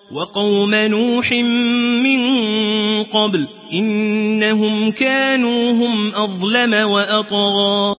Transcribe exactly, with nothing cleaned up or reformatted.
وقوم نوح من قبل إنهم كانوا هم أظلم وأطغى